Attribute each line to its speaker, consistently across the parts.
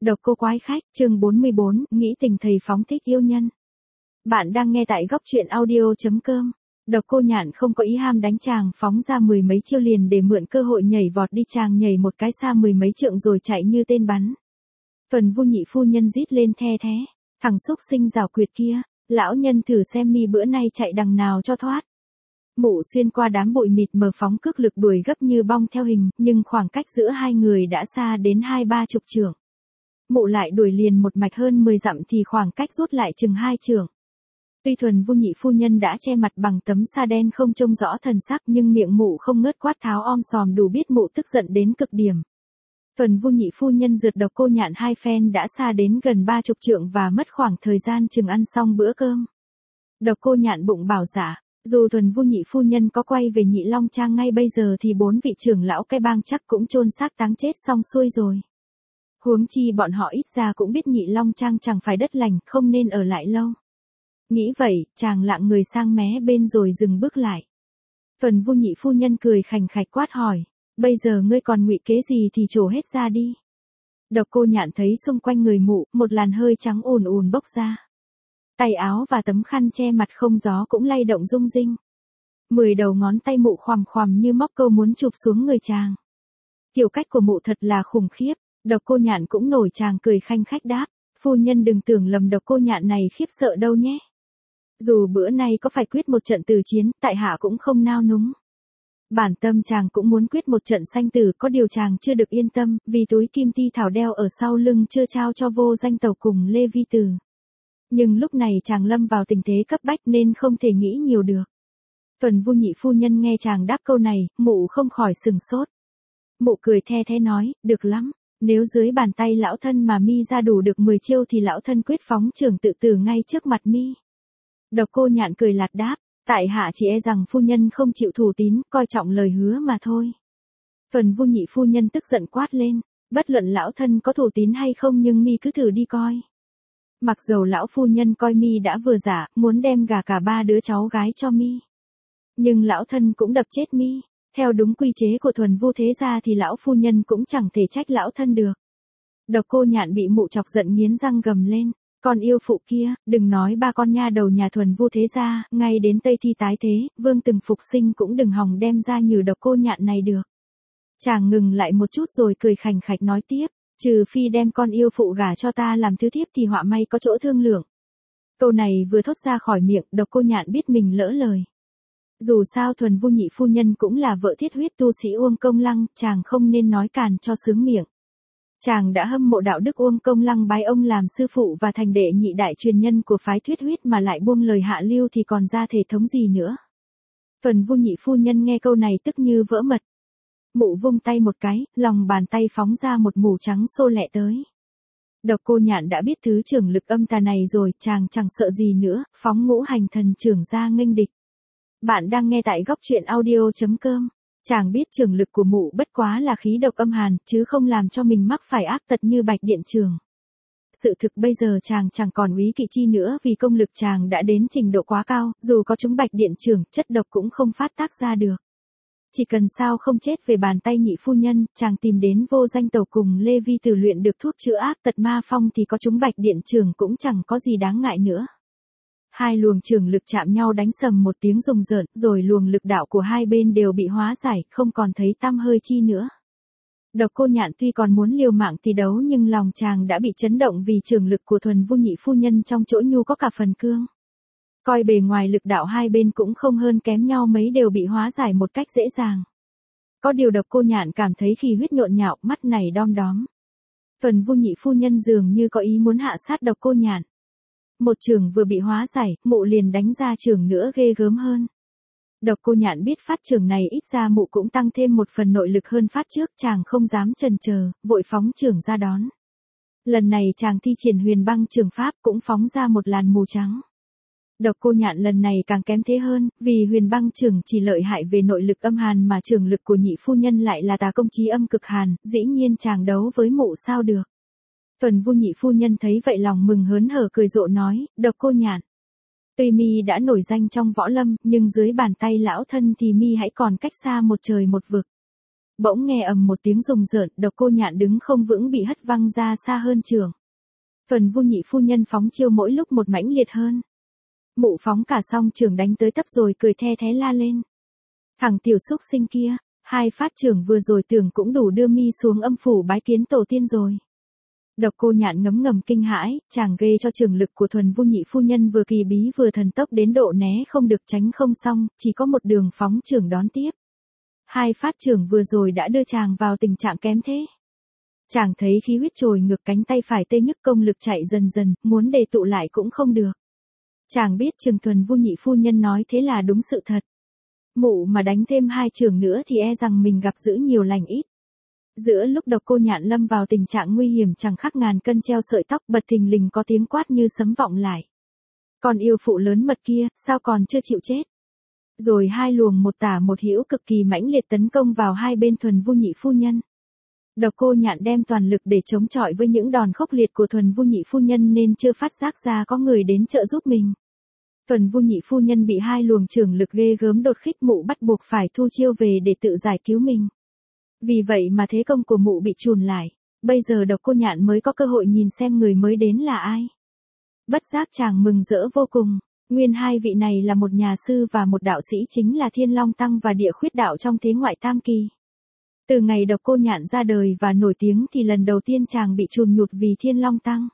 Speaker 1: Độc cô quái khách, chương 44, nghĩ tình thầy phóng thích yêu nhân. Bạn đang nghe tại góc truyện audio.com. Độc cô nhạn không có ý ham đánh chàng, phóng ra mười mấy chiêu liền để mượn cơ hội nhảy vọt đi, chàng nhảy một cái xa mười mấy trượng rồi chạy như tên bắn. Tuần Vu nhị phu nhân rít lên the thé, thằng xúc sinh giảo quyệt kia, lão nhân thử xem mi bữa nay chạy đằng nào cho thoát. Mụ xuyên qua đám bụi mịt mờ phóng cước lực đuổi gấp như bong theo hình, nhưng khoảng cách giữa hai người đã xa đến 20-30 trượng. Mụ lại đuổi liền một mạch hơn 10 dặm thì khoảng cách rút lại chừng 2 trượng. Tuy Thuần Vu nhị phu nhân đã che mặt bằng tấm sa đen không trông rõ thần sắc, nhưng miệng mụ không ngớt quát tháo om sòm đủ biết mụ tức giận đến cực điểm. Thuần Vu nhị phu nhân rượt độc cô nhạn hai phen đã xa đến gần 30 trượng và mất khoảng thời gian chừng ăn xong bữa cơm. Độc cô nhạn bụng bảo dạ, dù Thuần Vu nhị phu nhân có quay về Nhị Long Trang ngay bây giờ thì 4 vị trưởng lão cái bang chắc cũng chôn xác táng chết xong xuôi rồi. Huống chi bọn họ ít ra cũng biết Nhị Long Trang chẳng phải đất lành, không nên ở lại lâu. Nghĩ vậy, chàng lạng người sang mé bên rồi dừng bước lại. Thuần Vu nhị phu nhân cười khành khạch quát hỏi, bây giờ ngươi còn ngụy kế gì thì trổ hết ra đi. Độc cô nhạn thấy xung quanh người mụ, một làn hơi trắng ùn ùn bốc ra. Tay áo và tấm khăn che mặt không gió cũng lay động rung rinh. 10 đầu ngón tay mụ khoằm khoằm như móc câu muốn chụp xuống người chàng. Kiểu cách của mụ thật là khủng khiếp. Độc cô nhạn cũng nổi chàng cười khanh khách đáp, phu nhân đừng tưởng lầm độc cô nhạn này khiếp sợ đâu nhé. Dù bữa nay có phải quyết một trận tử chiến, tại hạ cũng không nao núng. Bản tâm chàng cũng muốn quyết một trận sanh tử, có điều chàng chưa được yên tâm, vì túi kim ti thảo đeo ở sau lưng chưa trao cho vô danh tàu cùng Lê Vi Tử. Nhưng lúc này chàng lâm vào tình thế cấp bách nên không thể nghĩ nhiều được. Thuần Vu nhị phu nhân nghe chàng đáp câu này, mụ không khỏi sừng sốt. Mụ cười the thé nói, được lắm. Nếu dưới bàn tay lão thân mà mi ra đủ được 10 chiêu thì lão thân quyết phóng trường tự tử ngay trước mặt mi. Độc cô nhạn cười lạt đáp, tại hạ chỉ e rằng phu nhân không chịu thủ tín, coi trọng lời hứa mà thôi. Thuần Vu nhị phu nhân tức giận quát lên, bất luận lão thân có thủ tín hay không nhưng mi cứ thử đi coi. Mặc dầu lão phu nhân coi mi đã vừa giả, muốn đem gả cả 3 đứa cháu gái cho mi. Nhưng lão thân cũng đập chết mi. Theo đúng quy chế của Thuần Vu thế gia thì lão phu nhân cũng chẳng thể trách lão thân được. Độc cô nhạn bị mụ chọc giận nghiến răng gầm lên, con yêu phụ kia, đừng nói ba con nha đầu nhà Thuần Vu thế gia, ngay đến Tây Thi tái thế, vương từng phục sinh cũng đừng hòng đem ra nhử độc cô nhạn này được. Chàng ngừng lại một chút rồi cười khành khạch nói tiếp, trừ phi đem con yêu phụ gả cho ta làm thứ thiếp thì họa may có chỗ thương lượng. Câu này vừa thốt ra khỏi miệng, độc cô nhạn biết mình lỡ lời. Dù sao Thuần Vu nhị phu nhân cũng là vợ thiết huyết tu sĩ Uông Công Lăng, chàng không nên nói càn cho sướng miệng. Chàng đã hâm mộ đạo đức Uông Công Lăng bái ông làm sư phụ và thành đệ nhị đại truyền nhân của phái Thiết huyết mà lại buông lời hạ lưu thì còn ra thể thống gì nữa. Thuần Vu nhị phu nhân nghe câu này tức như vỡ mật. Mụ vung tay một cái, lòng bàn tay phóng ra một mù trắng xô lẹ tới. Độc cô nhạn đã biết thứ trưởng lực âm tà này rồi, chàng chẳng sợ gì nữa, phóng ngũ hành thần trưởng ra nghênh địch. Bạn đang nghe tại góc truyện audio.com. Chàng biết trường lực của mụ bất quá là khí độc âm hàn, chứ không làm cho mình mắc phải ác tật như Bạch Điện Trường. Sự thực bây giờ chàng chẳng còn úy kỵ chi nữa vì công lực chàng đã đến trình độ quá cao, dù có chúng Bạch Điện Trường, chất độc cũng không phát tác ra được. Chỉ cần sao không chết về bàn tay nhị phu nhân, chàng tìm đến vô danh tàu cùng Lê Vi Tử luyện được thuốc chữa ác tật ma phong thì có chúng Bạch Điện Trường cũng chẳng có gì đáng ngại nữa. Hai luồng trường lực chạm nhau đánh sầm một tiếng rùng rợn, rồi luồng lực đạo của hai bên đều bị hóa giải, không còn thấy tăm hơi chi nữa. Độc cô nhạn tuy còn muốn liều mạng thi đấu nhưng lòng chàng đã bị chấn động vì trường lực của Thuần Vu nhị phu nhân trong chỗ nhu có cả phần cương. Coi bề ngoài lực đạo hai bên cũng không hơn kém nhau mấy đều bị hóa giải một cách dễ dàng. Có điều độc cô nhạn cảm thấy khí huyết nhộn nhạo, mắt này đom đóm. Thuần Vu nhị phu nhân dường như có ý muốn hạ sát độc cô nhạn. Một trường vừa bị hóa giải, mụ liền đánh ra trường nữa ghê gớm hơn. Độc cô nhạn biết phát trường này ít ra mụ cũng tăng thêm một phần nội lực hơn phát trước, chàng không dám chần chờ, vội phóng trường ra đón. Lần này chàng thi triển huyền băng trường pháp cũng phóng ra một làn mù trắng. Độc cô nhạn lần này càng kém thế hơn, vì huyền băng trường chỉ lợi hại về nội lực âm hàn mà trường lực của nhị phu nhân lại là tà công chí âm cực hàn, dĩ nhiên chàng đấu với mụ sao được. Thuần Vu nhị phu nhân thấy vậy lòng mừng hớn hở cười rộ nói, độc cô nhạn. Tuy mi đã nổi danh trong võ lâm, nhưng dưới bàn tay lão thân thì mi hãy còn cách xa một trời một vực. Bỗng nghe ầm một tiếng rùng rợn, Độc Cô Nhạn đứng không vững bị hất văng ra xa hơn trường. Thuần Vu nhị phu nhân phóng chiêu mỗi lúc một mãnh liệt hơn. Mụ phóng cả song trường đánh tới tấp rồi cười the thé la lên. Thằng tiểu xúc sinh kia, 2 phát trưởng vừa rồi tưởng cũng đủ đưa mi xuống âm phủ bái kiến tổ tiên rồi. Độc Cô Nhạn ngấm ngầm kinh hãi, chàng ghê cho trường lực của Thuần Vu nhị phu nhân vừa kỳ bí vừa thần tốc đến độ né không được tránh không xong, chỉ có một đường phóng trưởng đón tiếp. 2 phát trưởng vừa rồi đã đưa chàng vào tình trạng kém thế. Chàng thấy khí huyết trồi ngược, cánh tay phải tê nhức, công lực chạy dần dần, muốn đề tụ lại cũng không được. Chàng biết Trường Thuần Vu nhị phu nhân nói thế là đúng sự thật. Mụ mà đánh thêm 2 trường nữa thì e rằng mình gặp dữ nhiều lành ít. Giữa lúc Độc Cô Nhạn lâm vào tình trạng nguy hiểm chẳng khác ngàn cân treo sợi tóc, bật thình lình có tiếng quát như sấm vọng lại. Còn yêu phụ lớn mật kia, sao còn chưa chịu chết? Rồi 2 luồng một tả một hữu cực kỳ mãnh liệt tấn công vào hai bên Thuần Vu nhị phu nhân. Độc Cô Nhạn đem toàn lực để chống chọi với những đòn khốc liệt của Thuần Vu nhị phu nhân nên chưa phát giác ra có người đến trợ giúp mình. Thuần Vu nhị phu nhân bị 2 luồng trưởng lực ghê gớm đột khích, mụ bắt buộc phải thu chiêu về để tự giải cứu mình. Vì vậy mà thế công của mụ bị chùn lại. Bây giờ Độc Cô Nhạn mới có cơ hội nhìn xem người mới đến là ai. Bất giác chàng mừng rỡ vô cùng. Nguyên 2 vị này là một nhà sư và một đạo sĩ, chính là Thiên Long Tăng và Địa Khuyết Đạo trong thế ngoại tam kỳ. Từ ngày Độc Cô Nhạn ra đời và nổi tiếng thì lần đầu tiên chàng bị chùn nhụt vì Thiên Long Tăng.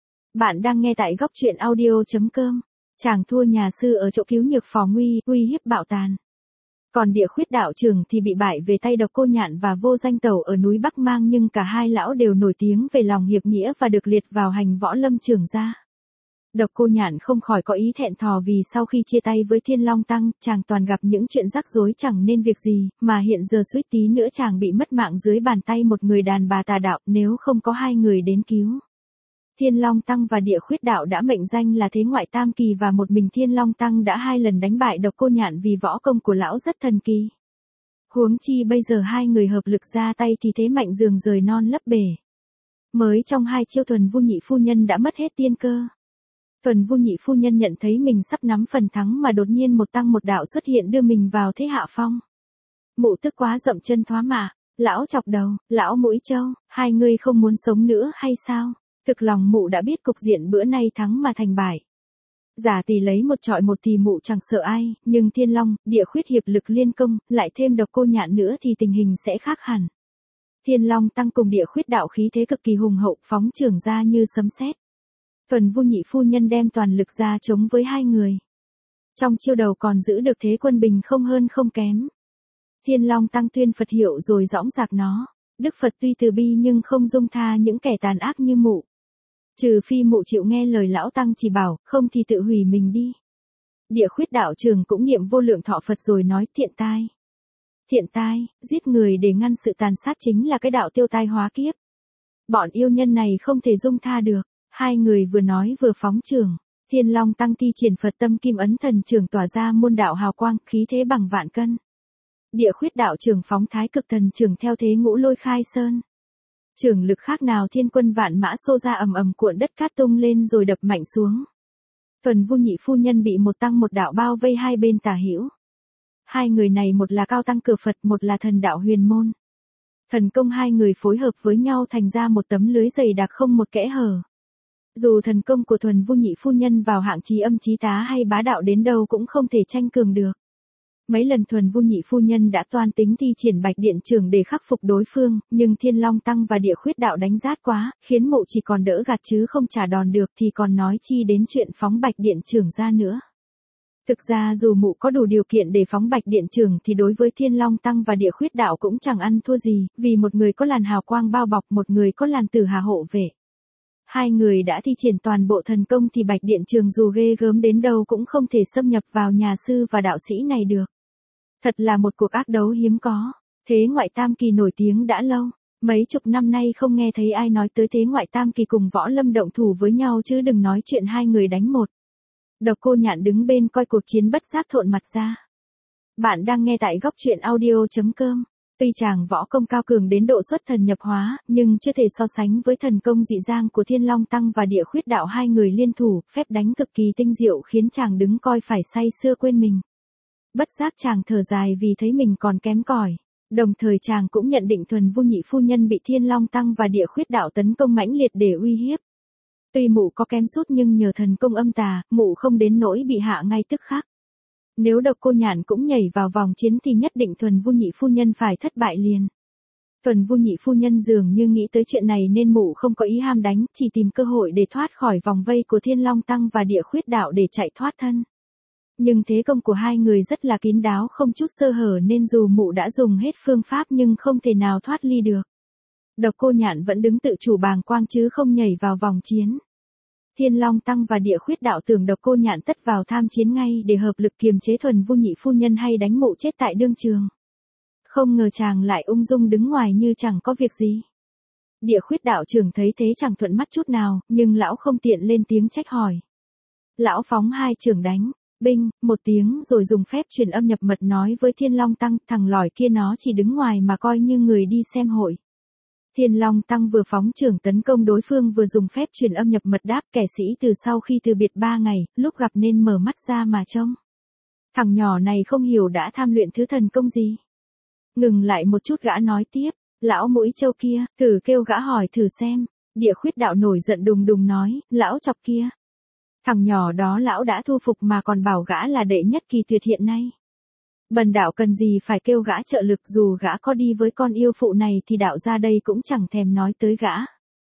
Speaker 1: Bạn đang nghe tại góc truyện audio.com. Chàng thua nhà sư ở chỗ cứu nhược phò nguy, uy hiếp bạo tàn. Còn Địa Khuyết Đạo trưởng thì bị bại về tay Độc Cô Nhạn và Vô Danh Tẩu ở núi Bắc Mang, nhưng cả 2 lão đều nổi tiếng về lòng hiệp nghĩa và được liệt vào hành võ lâm trưởng gia. Độc Cô Nhạn không khỏi có ý thẹn thò vì sau khi chia tay với Thiên Long Tăng, chàng toàn gặp những chuyện rắc rối chẳng nên việc gì, mà hiện giờ suýt tí nữa chàng bị mất mạng dưới bàn tay một người đàn bà tà đạo nếu không có 2 người đến cứu. Thiên Long Tăng và Địa Khuyết Đạo đã mệnh danh là thế ngoại tam kỳ và một mình Thiên Long Tăng đã 2 lần đánh bại Độc Cô Nhạn vì võ công của lão rất thần kỳ. Huống chi bây giờ 2 người hợp lực ra tay thì thế mạnh dường rời non lấp bể. Mới trong 2 chiêu Thuần Vu nhị phu nhân đã mất hết tiên cơ. Thuần Vu nhị phu nhân nhận thấy mình sắp nắm phần thắng mà đột nhiên một tăng một đạo xuất hiện đưa mình vào thế hạ phong. Mụ tức quá dậm chân thoá mạ, lão chọc đầu, lão mũi trâu, 2 người không muốn sống nữa hay sao? Thực lòng mụ đã biết cục diện bữa nay thắng mà thành bại. Giả tỷ lấy 1 chọi 1 thì mụ chẳng sợ ai, nhưng Thiên Long, Địa Khuyết hiệp lực liên công, lại thêm Độc Cô Nhạn nữa thì tình hình sẽ khác hẳn. Thiên Long Tăng cùng Địa Khuyết Đạo khí thế cực kỳ hùng hậu, phóng trưởng ra như sấm sét. Thuần Vu nhị phu nhân đem toàn lực ra chống với 2 người. Trong chiêu đầu còn giữ được thế quân bình không hơn không kém. Thiên Long Tăng tuyên Phật hiệu rồi dõng dạc nó. Đức Phật tuy từ bi nhưng không dung tha những kẻ tàn ác như mụ. Trừ phi mụ chịu nghe lời lão Tăng chỉ bảo, không thì tự hủy mình đi. Địa Khuyết Đạo trưởng cũng niệm vô lượng thọ Phật rồi nói thiện tai. Thiện tai, giết người để ngăn sự tàn sát chính là cái đạo tiêu tai hóa kiếp. Bọn yêu nhân này không thể dung tha được. 2 người vừa nói vừa phóng trường. Thiên Long Tăng thi triển Phật tâm kim ấn thần trường tỏa ra muôn đạo hào quang, khí thế bằng vạn cân. Địa Khuyết Đạo trưởng phóng thái cực thần trường theo thế ngũ lôi khai sơn. Trường lực khác nào thiên quân vạn mã xô ra ầm ầm cuộn đất cát tung lên rồi đập mạnh xuống. Thuần Vu nhị phu nhân bị một tăng một đạo bao vây hai bên tả hữu. 2 người này một là cao tăng cửa Phật, một là thần đạo huyền môn. Thần công 2 người phối hợp với nhau thành ra một tấm lưới dày đặc không một kẽ hở. Dù thần công của Thuần Vu nhị phu nhân vào hạng trí âm trí tá hay bá đạo đến đâu cũng không thể tranh cường được. Mấy lần Thuần Vu nhị phu nhân đã toan tính thi triển Bạch Điện Chưởng để khắc phục đối phương, nhưng Thiên Long Tăng và Địa Khuyết Đạo đánh rát quá, khiến mụ chỉ còn đỡ gạt chứ không trả đòn được thì còn nói chi đến chuyện phóng Bạch Điện Chưởng ra nữa. Thực ra dù mụ có đủ điều kiện để phóng Bạch Điện Chưởng thì đối với Thiên Long Tăng và Địa Khuyết Đạo cũng chẳng ăn thua gì, vì một người có làn hào quang bao bọc, một người có làn tử hà hộ vệ. 2 người đã thi triển toàn bộ thần công thì Bạch Điện Chưởng dù ghê gớm đến đâu cũng không thể xâm nhập vào nhà sư và đạo sĩ này được. Thật là một cuộc ác đấu hiếm có. Thế ngoại tam kỳ nổi tiếng đã lâu. Mấy chục năm nay không nghe thấy ai nói tới thế ngoại tam kỳ cùng võ lâm động thủ với nhau chứ đừng nói chuyện 2 người đánh một. Độc Cô Nhạn đứng bên coi cuộc chiến bất giác thộn mặt ra. Bạn đang nghe tại góc truyện audio.com. Tuy chàng võ công cao cường đến độ xuất thần nhập hóa, nhưng chưa thể so sánh với thần công dị giang của Thiên Long Tăng và Địa Khuyết Đạo. 2 người liên thủ, phép đánh cực kỳ tinh diệu khiến chàng đứng coi phải say sưa quên mình. Bất giác chàng thở dài vì thấy mình còn kém cỏi. Đồng thời chàng cũng nhận định Thuần Vu nhị phu nhân bị Thiên Long Tăng và Địa Khuyết Đạo tấn công mãnh liệt để uy hiếp. Tuy mụ có kém sút nhưng nhờ thần công âm tà, mụ không đến nỗi bị hạ ngay tức khắc. Nếu Độc Cô Nhạn cũng nhảy vào vòng chiến thì nhất định Thuần Vu nhị phu nhân phải thất bại liền. Thuần Vu nhị phu nhân dường như nghĩ tới chuyện này nên mụ không có ý ham đánh, chỉ tìm cơ hội để thoát khỏi vòng vây của Thiên Long Tăng và Địa Khuyết Đạo để chạy thoát thân. Nhưng thế công của hai người rất là kín đáo, không chút sơ hở nên dù mụ đã dùng hết phương pháp nhưng không thể nào thoát ly được. Độc Cô Nhạn vẫn đứng tự chủ bàng quang chứ không nhảy vào vòng chiến. Thiên Long Tăng và Địa Khuyết Đạo tưởng Độc Cô Nhạn tất vào tham chiến ngay để hợp lực kiềm chế Thuần Vu nhị phu nhân hay đánh mụ chết tại đương trường. Không ngờ chàng lại ung dung đứng ngoài như chẳng có việc gì. Địa Khuyết Đạo trưởng thấy thế chẳng thuận mắt chút nào, nhưng lão không tiện lên tiếng trách hỏi. Lão phóng hai chưởng đánh, binh, một tiếng rồi dùng phép truyền âm nhập mật nói với Thiên Long Tăng, thằng lỏi kia nó chỉ đứng ngoài mà coi như người đi xem hội. Thiên Long Tăng vừa phóng chưởng tấn công đối phương vừa dùng phép truyền âm nhập mật đáp, kẻ sĩ từ sau khi từ biệt 3 ngày, lúc gặp nên mở mắt ra mà trông. Thằng nhỏ này không hiểu đã tham luyện thứ thần công gì. Ngừng lại một chút gã nói tiếp, lão mũi trâu kia, thử kêu gã hỏi thử xem. Địa Khuyết Đạo nổi giận đùng đùng nói, lão chọc kia. Thằng nhỏ đó lão đã thu phục mà còn bảo gã là đệ nhất kỳ tuyệt hiện nay. Bần đạo cần gì phải kêu gã trợ lực, dù gã có đi với con yêu phụ này thì đạo ra đây cũng chẳng thèm nói tới gã.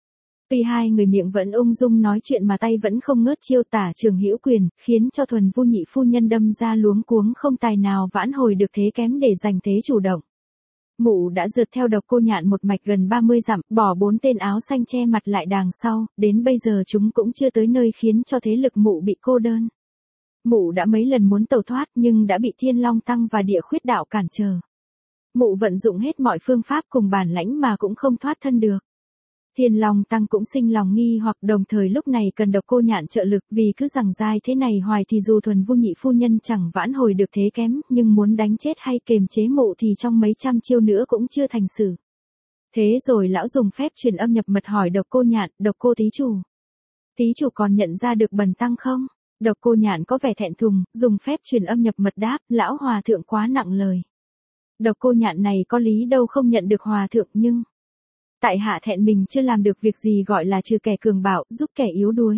Speaker 1: Tuy hai người miệng vẫn ung dung nói chuyện mà tay vẫn không ngớt chiêu tả trường hữu quyền, khiến cho Thuần Vu nhị phu nhân đâm ra luống cuống không tài nào vãn hồi được thế kém để giành thế chủ động. Mụ đã rượt theo Độc Cô Nhạn một mạch gần 30 dặm, bỏ 4 tên áo xanh che mặt lại đằng sau, đến bây giờ chúng cũng chưa tới nơi khiến cho thế lực mụ bị cô đơn. Mụ đã mấy lần muốn tẩu thoát nhưng đã bị Thiên Long Tăng và Địa Khuyết Đạo cản trở. Mụ vận dụng hết mọi phương pháp cùng bản lãnh mà cũng không thoát thân được. Thiên Long Tăng cũng sinh lòng nghi hoặc, đồng thời lúc này cần Độc Cô Nhạn trợ lực, vì cứ giằng dai thế này hoài thì dù Thuần Vu nhị phu nhân chẳng vãn hồi được thế kém, nhưng muốn đánh chết hay kềm chế mụ thì trong mấy trăm chiêu nữa cũng chưa thành sự. Thế rồi lão dùng phép truyền âm nhập mật hỏi Độc Cô Nhạn, Độc Cô thí chủ. Thí chủ còn nhận ra được bần tăng không? Độc Cô Nhạn có vẻ thẹn thùng, dùng phép truyền âm nhập mật đáp, lão hòa thượng quá nặng lời. Độc Cô Nhạn này có lý đâu không nhận được hòa thượng, nhưng tại hạ thẹn mình chưa làm được việc gì gọi là trừ kẻ cường bạo, giúp kẻ yếu đuối.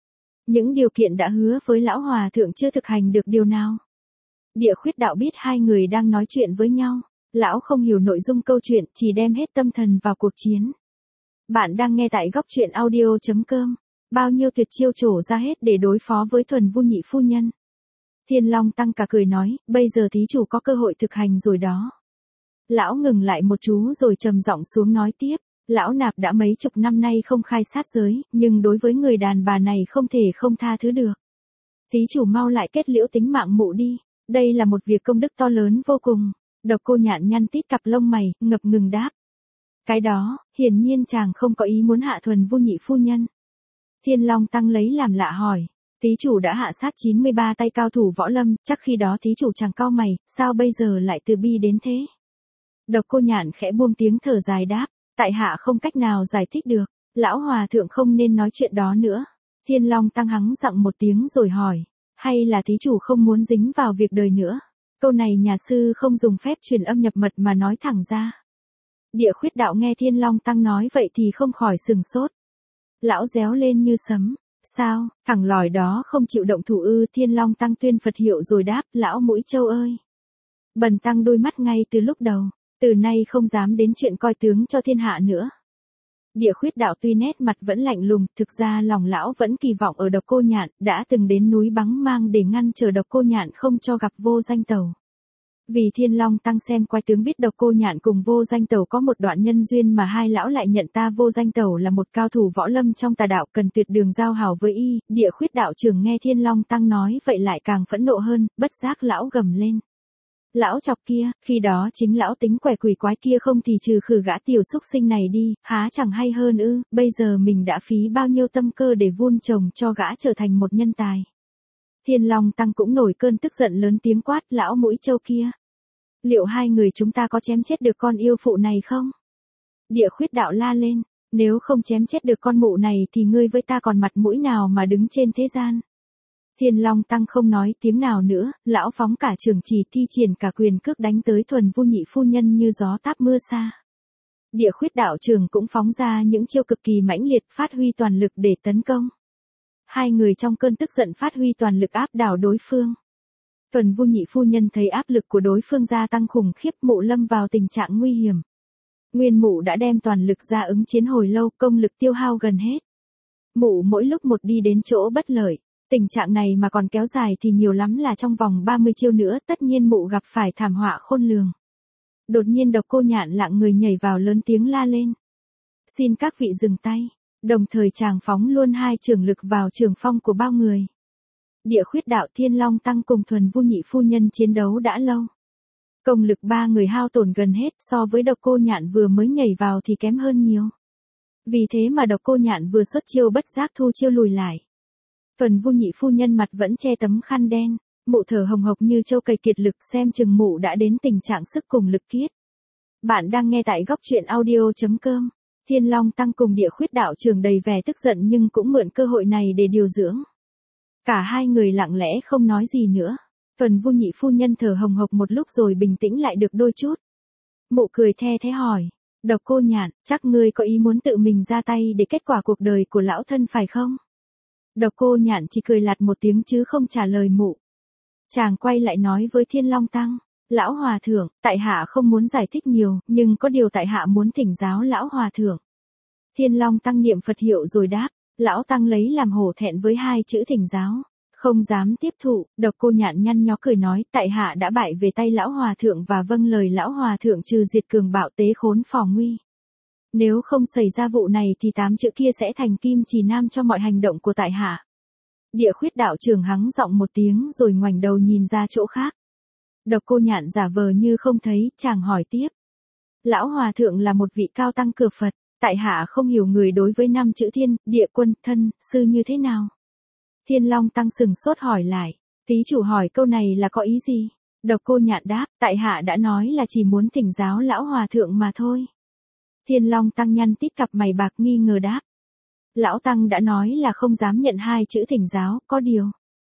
Speaker 1: Những điều kiện đã hứa với lão hòa thượng chưa thực hành được điều nào. Địa Khuyết Đạo biết hai người đang nói chuyện với nhau. Lão không hiểu nội dung câu chuyện, chỉ đem hết tâm thần vào cuộc chiến. Bạn đang nghe tại góc truyện audio.com. Bao nhiêu tuyệt chiêu trổ ra hết để đối phó với Thuần Vu nhị phu nhân. Thiên Long Tăng cả cười nói, bây giờ thí chủ có cơ hội thực hành rồi đó. Lão ngừng lại một chú rồi trầm giọng xuống nói tiếp. Lão nạp đã mấy chục năm nay không khai sát giới, nhưng đối với người đàn bà này không thể không tha thứ được. Thí chủ mau lại kết liễu tính mạng mụ đi, đây là một việc công đức to lớn vô cùng. Độc Cô Nhạn nhăn tít cặp lông mày, ngập ngừng đáp. Cái đó, hiển nhiên chàng không có ý muốn hạ Thuần Vu nhị phu nhân. Thiên Long Tăng lấy làm lạ hỏi, thí chủ đã hạ sát 93 tay cao thủ võ lâm, chắc khi đó thí chủ chẳng cau mày, sao bây giờ lại từ bi đến thế? Độc Cô Nhạn khẽ buông tiếng thở dài đáp, tại hạ không cách nào giải thích được, lão hòa thượng không nên nói chuyện đó nữa. Thiên Long Tăng hắng giọng một tiếng rồi hỏi, hay là thí chủ không muốn dính vào việc đời nữa? Câu này nhà sư không dùng phép truyền âm nhập mật mà nói thẳng ra. Địa Khuyết Đạo nghe Thiên Long Tăng nói vậy thì không khỏi sừng sốt. Lão réo lên như sấm, sao, thằng lòi đó không chịu động thủ ư? Thiên Long Tăng tuyên Phật hiệu rồi đáp, lão mũi trâu ơi. Bần tăng đôi mắt ngay từ lúc đầu, từ nay không dám đến chuyện coi tướng cho thiên hạ nữa. Địa Khuyết Đạo tuy nét mặt vẫn lạnh lùng, thực ra lòng lão vẫn kỳ vọng ở Độc Cô Nhạn, đã từng đến núi Bắn Mang để ngăn chờ Độc Cô Nhạn không cho gặp Vô Danh Tẩu. Vì Thiên Long Tăng xem coi tướng biết Độc Cô Nhạn cùng Vô Danh Tẩu có một đoạn nhân duyên mà hai lão lại nhận ta Vô Danh Tẩu là một cao thủ võ lâm trong tà đạo, cần tuyệt đường giao hảo với y. Địa Khuyết Đạo trưởng nghe Thiên Long Tăng nói vậy lại càng phẫn nộ hơn, bất giác lão gầm lên. Lão chọc kia, khi đó chính lão tính quẻ quỷ quái kia không thì trừ khử gã tiểu xúc sinh này đi, há chẳng hay hơn ư? Bây giờ mình đã phí bao nhiêu tâm cơ để vun trồng cho gã trở thành một nhân tài. Thiên Long Tăng cũng nổi cơn tức giận lớn tiếng quát, lão mũi trâu kia. Liệu hai người chúng ta có chém chết được con yêu phụ này không? Địa Khuyết Đạo la lên, nếu không chém chết được con mụ này thì ngươi với ta còn mặt mũi nào mà đứng trên thế gian? Thiên Long Tăng không nói tiếng nào nữa, lão phóng cả trường chỉ thi triển cả quyền cước đánh tới Thuần Vu Nhị phu nhân như gió táp mưa xa. Địa Khuyết đạo trưởng cũng phóng ra những chiêu cực kỳ mãnh liệt, phát huy toàn lực để tấn công. Hai người trong cơn tức giận phát huy toàn lực áp đảo đối phương. Thuần Vu Nhị phu nhân thấy áp lực của đối phương gia tăng khủng khiếp, mụ lâm vào tình trạng nguy hiểm. Nguyên mụ đã đem toàn lực ra ứng chiến hồi lâu, công lực tiêu hao gần hết. Mụ mỗi lúc một đi đến chỗ bất lợi. Tình trạng này mà còn kéo dài thì nhiều lắm là trong vòng 30 chiêu nữa tất nhiên mụ gặp phải thảm họa khôn lường. Đột nhiên Độc Cô Nhạn lạng người nhảy vào lớn tiếng la lên. Xin các vị dừng tay. Đồng thời chàng phóng luôn hai trường lực vào trường phong của bao người. Địa Khuyết đạo Thiên Long Tăng cùng Thuần Vu Nhị phu nhân chiến đấu đã lâu. Công lực ba người hao tổn gần hết, so với Độc Cô Nhạn vừa mới nhảy vào thì kém hơn nhiều. Vì thế mà Độc Cô Nhạn vừa xuất chiêu bất giác thu chiêu lùi lại. Thuần Vu Nhị phu nhân mặt vẫn che tấm khăn đen, mụ thở hồng hộc như trâu cày kiệt lực, xem chừng mụ đã đến tình trạng sức cùng lực kiết. Bạn đang nghe tại góc truyện audio.com. Thiên Long Tăng cùng Địa Khuyết đạo trưởng đầy vẻ tức giận nhưng cũng mượn cơ hội này để điều dưỡng. Cả hai người lặng lẽ không nói gì nữa. Thuần Vu Nhị phu nhân thở hồng hộc một lúc rồi bình tĩnh lại được đôi chút. Mụ cười the thế hỏi, Độc Cô Nhạn, chắc ngươi có ý muốn tự mình ra tay để kết quả cuộc đời của lão thân phải không? Độc Cô Nhạn chỉ cười lạt một tiếng chứ không trả lời mụ. Chàng quay lại nói với Thiên Long Tăng, lão hòa thượng, tại hạ không muốn giải thích nhiều, nhưng có điều tại hạ muốn thỉnh giáo lão hòa thượng. Thiên Long Tăng niệm Phật hiệu rồi đáp, lão Tăng lấy làm hổ thẹn với hai chữ thỉnh giáo, không dám tiếp thụ. Độc Cô Nhạn nhăn nhó cười nói, tại hạ đã bại về tay lão hòa thượng và vâng lời lão hòa thượng trừ diệt cường bạo tế khốn phò nguy. Nếu không xảy ra vụ này thì 8 chữ kia sẽ thành kim chỉ nam cho mọi hành động của tại hạ. Địa Khuyết đạo trưởng hắng giọng một tiếng rồi ngoảnh đầu nhìn ra chỗ khác. Độc Cô Nhạn giả vờ như không thấy, chàng hỏi tiếp. Lão hòa thượng là một vị cao tăng cửa Phật, tại hạ không hiểu người đối với 5 chữ thiên, địa, quân, thân, sư như thế nào. Thiên Long Tăng sừng sốt hỏi lại, thí chủ hỏi câu này là có ý gì? Độc Cô Nhạn đáp, tại hạ đã nói là chỉ muốn thỉnh giáo lão hòa thượng mà thôi. Thiên Long Tăng nhăn tít cặp mày bạc nghi ngờ đáp. Lão Tăng đã nói là không dám nhận hai chữ thỉnh giáo, có điều.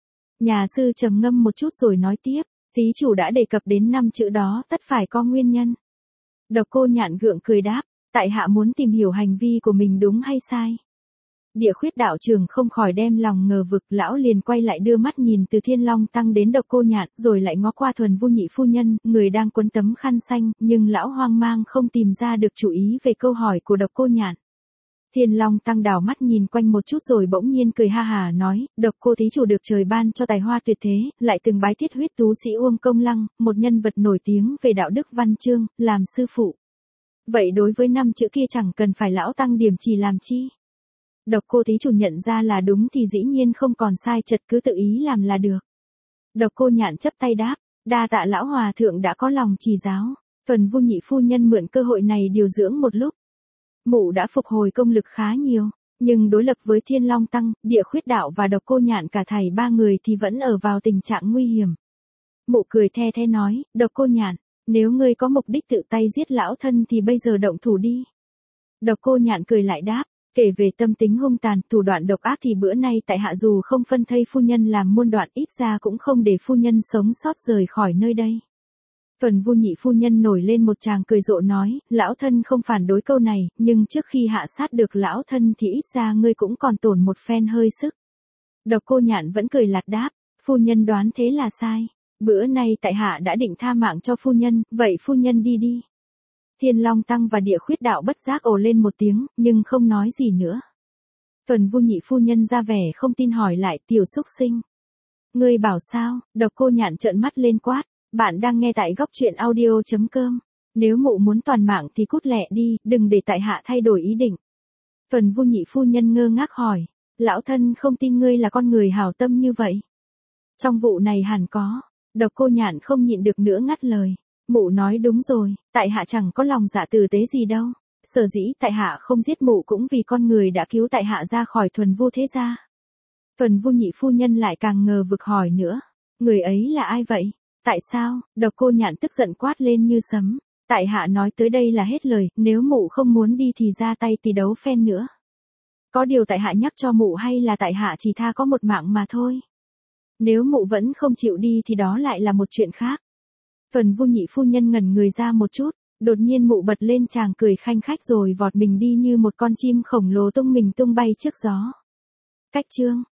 Speaker 1: Nhà sư trầm ngâm một chút rồi nói tiếp, thí chủ đã đề cập đến 5 chữ đó tất phải có nguyên nhân. Độc Cô Nhạn gượng cười đáp, tại hạ muốn tìm hiểu hành vi của mình đúng hay sai. Địa Khuyết đạo trưởng không khỏi đem lòng ngờ vực, lão liền quay lại đưa mắt nhìn từ Thiên Long Tăng đến Độc Cô Nhạn, rồi lại ngó qua Thuần Vu Nhị phu nhân, người đang quấn tấm khăn xanh, nhưng lão hoang mang không tìm ra được chủ ý về câu hỏi của Độc Cô Nhạn. Thiên Long Tăng đảo mắt nhìn quanh một chút rồi bỗng nhiên cười ha hà nói, Độc Cô thí chủ được trời ban cho tài hoa tuyệt thế, lại từng bái thiết huyết tú sĩ Uông Công Lăng, một nhân vật nổi tiếng về đạo đức văn chương, làm sư phụ. Vậy đối với 5 chữ kia chẳng cần phải lão Tăng điểm chỉ làm chi? Độc Cô thí chủ nhận ra là đúng thì dĩ nhiên không còn sai chật, cứ tự ý làm là được. Độc Cô Nhạn chấp tay đáp, đa tạ lão hòa thượng đã có lòng chỉ giáo. Thuần Vu Nhị phu nhân mượn cơ hội này điều dưỡng một lúc. Mụ đã phục hồi công lực khá nhiều, nhưng đối lập với Thiên Long Tăng, Địa Khuyết đạo và Độc Cô Nhạn cả thảy ba người thì vẫn ở vào tình trạng nguy hiểm. Mụ cười the thế nói, Độc Cô Nhạn, nếu ngươi có mục đích tự tay giết lão thân thì bây giờ động thủ đi. Độc Cô Nhạn cười lại đáp, kể về tâm tính hung tàn, thủ đoạn độc ác thì bữa nay tại hạ dù không phân thây phu nhân làm muôn đoạn, ít ra cũng không để phu nhân sống sót rời khỏi nơi đây. Thuần Vu Nhị phu nhân nổi lên một tràng cười rộ nói, lão thân không phản đối câu này, nhưng trước khi hạ sát được lão thân thì ít ra ngươi cũng còn tổn một phen hơi sức. Độc Cô Nhạn vẫn cười lạt đáp, phu nhân đoán thế là sai. Bữa nay tại hạ đã định tha mạng cho phu nhân, vậy phu nhân đi đi. Thiên Long Tăng và Địa Khuyết đạo bất giác ồ lên một tiếng, nhưng không nói gì nữa. Thuần Vu Nhị phu nhân ra vẻ không tin hỏi lại, tiểu xúc sinh. Ngươi bảo sao? Độc Cô Nhạn trợn mắt lên quát. Bạn đang nghe tại góc truyện audio.com. Nếu mụ muốn toàn mạng thì cút lẹ đi, đừng để tại hạ thay đổi ý định. Thuần Vu Nhị phu nhân ngơ ngác hỏi, lão thân không tin ngươi là con người hảo tâm như vậy. Trong vụ này hẳn có. Độc Cô Nhạn không nhịn được nữa ngắt lời. Mụ nói đúng rồi, tại hạ chẳng có lòng dạ tử tế gì đâu. Sở dĩ tại hạ không giết mụ cũng vì con người đã cứu tại hạ ra khỏi Thuần Vu thế gia. Thuần Vu Nhị phu nhân lại càng ngờ vực hỏi nữa. Người ấy là ai vậy? Tại sao? Độc Cô Nhạn tức giận quát lên như sấm. Tại hạ nói tới đây là hết lời, nếu mụ không muốn đi thì ra tay tỷ đấu phen nữa. Có điều tại hạ nhắc cho mụ hay là tại hạ chỉ tha có một mạng mà thôi. Nếu mụ vẫn không chịu đi thì đó lại là một chuyện khác. Tuần Vu nhị phu nhân ngẩn người ra một chút, đột nhiên mụ bật lên chàng cười khanh khách rồi vọt mình đi như một con chim khổng lồ tung mình tung bay trước gió. Cách chương